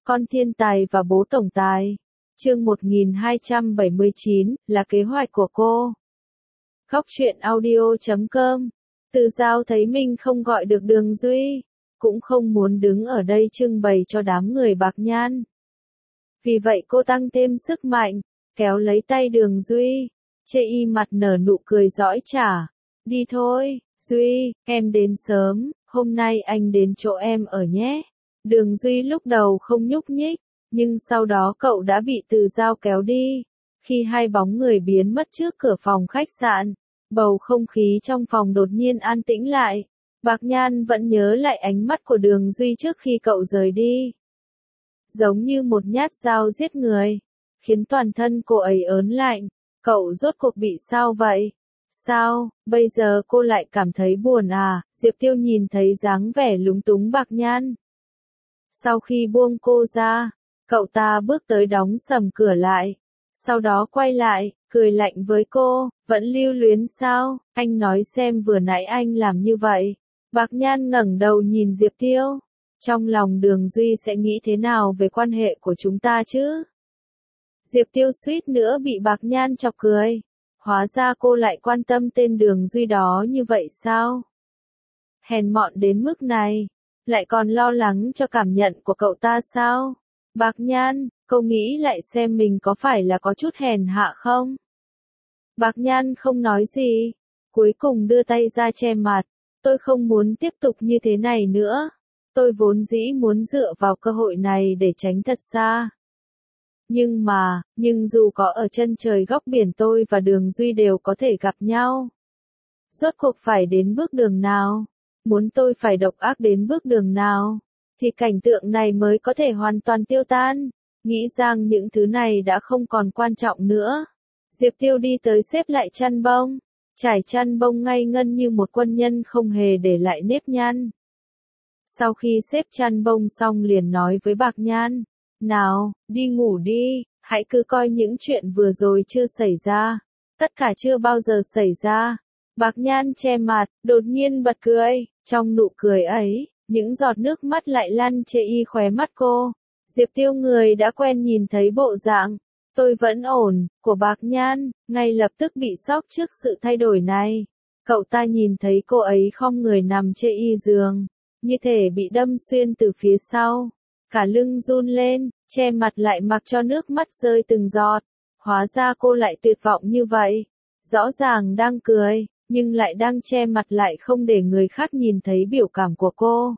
Con thiên tài và bố tổng tài. Chương 1279, là kế hoạch của cô. Góc truyện audio.com. Từ Giao thấy mình không gọi được Đường Duy, cũng không muốn đứng ở đây trưng bày cho đám người Bạc Nhan. Vì vậy cô tăng thêm sức mạnh, kéo lấy tay Đường Duy, chê y mặt nở nụ cười giõi chả. Đi thôi, Duy, em đến sớm, hôm nay anh đến chỗ em ở nhé. Đường Duy lúc đầu không nhúc nhích, nhưng sau đó cậu đã bị Từ Giao kéo đi. Khi hai bóng người biến mất trước cửa phòng khách sạn, bầu không khí trong phòng đột nhiên an tĩnh lại. Bạc Nhan vẫn nhớ lại ánh mắt của Đường Duy trước khi cậu rời đi. Giống như một nhát dao giết người, khiến toàn thân cô ấy ớn lạnh. Cậu rốt cuộc bị sao vậy? Sao, bây giờ cô lại cảm thấy buồn à? Diệp Tiêu nhìn thấy dáng vẻ lúng túng Bạc Nhan. Sau khi buông cô ra, cậu ta bước tới đóng sầm cửa lại. Sau đó quay lại, cười lạnh với cô, vẫn lưu luyến sao? Anh nói xem vừa nãy anh làm như vậy. Bạc Nhan ngẩng đầu nhìn Diệp Tiêu. Trong lòng Đường Duy sẽ nghĩ thế nào về quan hệ của chúng ta chứ? Diệp Tiêu suýt nữa bị Bạc Nhan chọc cười. Hóa ra cô lại quan tâm tên Đường Duy đó như vậy sao? Hèn mọn đến mức này, lại còn lo lắng cho cảm nhận của cậu ta sao? Bạc Nhan, cô nghĩ lại xem mình có phải là có chút hèn hạ không? Bạc Nhan không nói gì, cuối cùng đưa tay ra che mặt. Tôi không muốn tiếp tục như thế này nữa. Tôi vốn dĩ muốn dựa vào cơ hội này để tránh thật xa. Nhưng dù có ở chân trời góc biển tôi và Đường Duy đều có thể gặp nhau. Rốt cuộc phải đến bước đường nào? Muốn tôi phải độc ác đến bước đường nào? Thì cảnh tượng này mới có thể hoàn toàn tiêu tan. Nghĩ rằng những thứ này đã không còn quan trọng nữa. Diệp Tiêu đi tới xếp lại chăn bông. Trải chăn bông ngay ngân như một quân nhân không hề để lại nếp nhăn. Sau khi xếp chăn bông xong liền nói với Bạc Nhan. Nào, đi ngủ đi, hãy cứ coi những chuyện vừa rồi chưa xảy ra. Tất cả chưa bao giờ xảy ra. Bạc Nhan che mặt, đột nhiên bật cười. Trong nụ cười ấy, những giọt nước mắt lại lăn chê y khóe mắt cô. Diệp Tiêu người đã quen nhìn thấy bộ dạng tôi vẫn ổn của Bạc Nhan, ngay lập tức bị sốc trước sự thay đổi này. Cậu ta nhìn thấy cô ấy khom người nằm chê y giường, như thể bị đâm xuyên từ phía sau. Cả lưng run lên, che mặt lại mặc cho nước mắt rơi từng giọt. Hóa ra cô lại tuyệt vọng như vậy. Rõ ràng đang cười, nhưng lại đang che mặt lại không để người khác nhìn thấy biểu cảm của cô.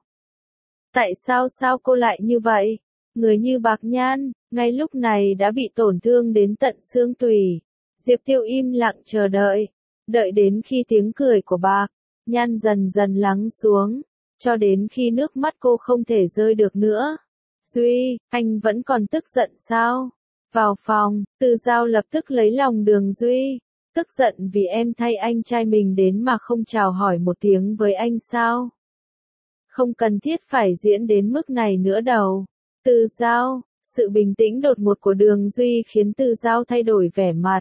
Tại sao cô lại như vậy? Người như Bạc Nhan, ngay lúc này đã bị tổn thương đến tận xương tủy. Diệp Tiêu im lặng chờ đợi. Đợi đến khi tiếng cười của Bạc Nhan dần dần lắng xuống. Cho đến khi nước mắt cô không thể rơi được nữa. Duy, anh vẫn còn tức giận sao? Vào phòng, Từ Giao lập tức lấy lòng Đường Duy. Tức giận vì em thay anh trai mình đến mà không chào hỏi một tiếng với anh sao? Không cần thiết phải diễn đến mức này nữa đâu. Từ Giao, sự bình tĩnh đột ngột của Đường Duy khiến Từ Giao thay đổi vẻ mặt.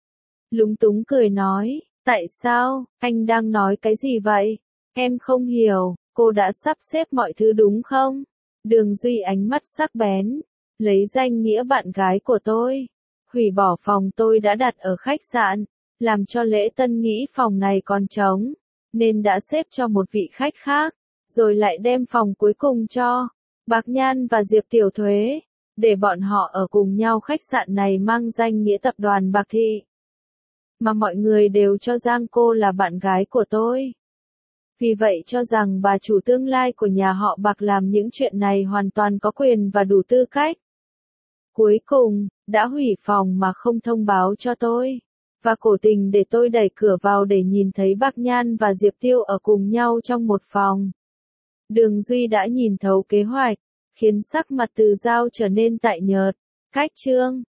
Lúng túng cười nói, tại sao, anh đang nói cái gì vậy? Em không hiểu, cô đã sắp xếp mọi thứ đúng không? Đường Duy ánh mắt sắc bén, lấy danh nghĩa bạn gái của tôi, hủy bỏ phòng tôi đã đặt ở khách sạn, làm cho lễ tân nghĩ phòng này còn trống, nên đã xếp cho một vị khách khác, rồi lại đem phòng cuối cùng cho Bạc Nhan và Diệp Tiểu Thuế, để bọn họ ở cùng nhau. Khách sạn này mang danh nghĩa tập đoàn Bạc Thị, mà mọi người đều cho rằng cô là bạn gái của tôi. Vì vậy cho rằng bà chủ tương lai của nhà họ Bạc làm những chuyện này hoàn toàn có quyền và đủ tư cách. Cuối cùng, đã hủy phòng mà không thông báo cho tôi, và cố tình để tôi đẩy cửa vào để nhìn thấy Bạc Nhan và Diệp Tiêu ở cùng nhau trong một phòng. Đường Duy đã nhìn thấu kế hoạch, khiến sắc mặt Từ Giao trở nên tái nhợt. Cách chương